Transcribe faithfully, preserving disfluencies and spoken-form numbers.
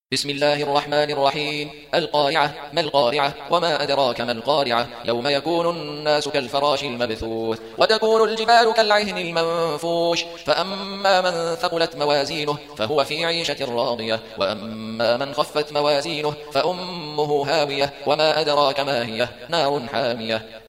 بسم الله الرحمن الرحيم. القارعة. ما القارعة؟ وما أدراك ما القارعة؟ يوم يكون الناس كالفراش المبثوث وتكون الجبال كالعهن المنفوش فأما من ثقلت موازينه فهو في عيشة راضية وأما من خفت موازينه فأمه هاوية وما أدراك ما هي؟ نار حامية.